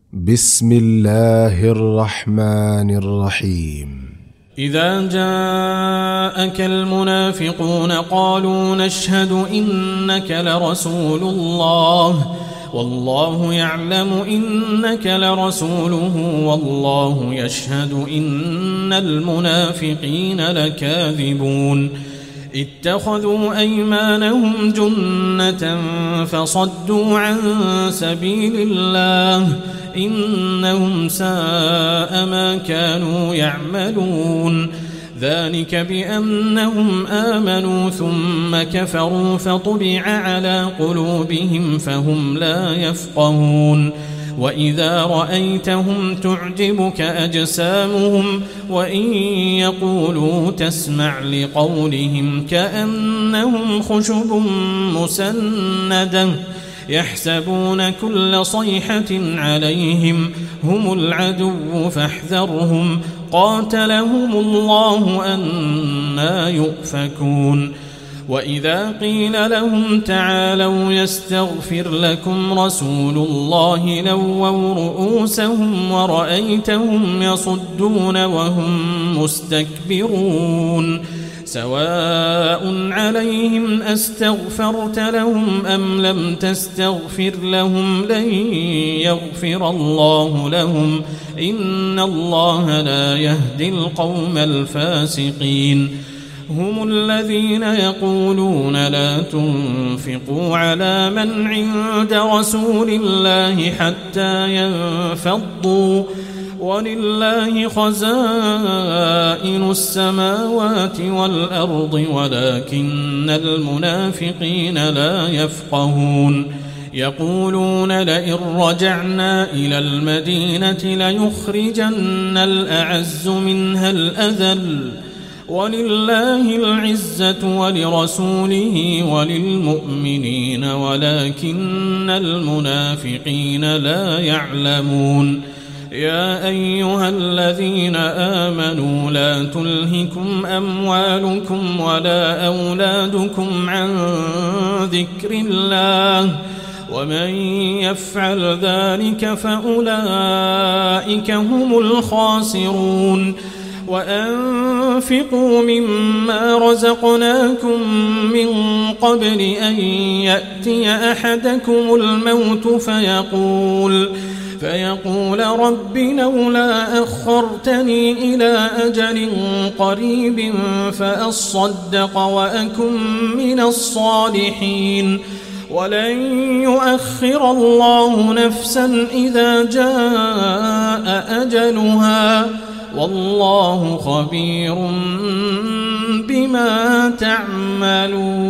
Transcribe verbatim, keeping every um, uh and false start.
بسم الله الرحمن الرحيم. إذا جاءك المنافقون قالوا نشهد إنك لرسول الله والله يعلم إنك لرسوله والله يشهد إن المنافقين لكاذبون اتخذوا أيمانهم جنة فصدوا عن سبيل الله إنهم ساء ما كانوا يعملون ذلك بأنهم آمنوا ثم كفروا فطبع على قلوبهم فهم لا يفقهون وإذا رأيتهم تعجبك أجسامهم وإن يقولوا تسمع لقولهم كأنهم خشب مسندة يحسبون كل صيحة عليهم هم العدو فاحذرهم قاتلهم الله أنى يؤفكون وإذا قيل لهم تعالوا يستغفر لكم رسول الله لووا رؤوسهم ورأيتهم يصدون وهم مستكبرون سواء عليهم أستغفرت لهم أم لم تستغفر لهم لن يغفر الله لهم إن الله لا يهدي القوم الفاسقين هم الذين يقولون لا تنفقوا على من عند رسول الله حتى ينفضوا ولله خزائن السماوات والأرض ولكن المنافقين لا يفقهون يقولون لئن رجعنا إلى المدينة ليخرجن الأعز منها الأذل ولله العزة ولرسوله وللمؤمنين ولكن المنافقين لا يعلمون يا أيها الذين آمنوا لا تلهكم أموالكم ولا أولادكم عن ذكر الله ومن يفعل ذلك فأولئك هم الخاسرون وأنفقوا مما رزقناكم من قبل أن يأتي أحدكم الموت فيقول فيقول رب لولا أخرتني إلى أجل قريب فأصدق وأكن من الصالحين ولن يؤخر الله نفسا إذا جاء أجلها والله خبير بما تعملون.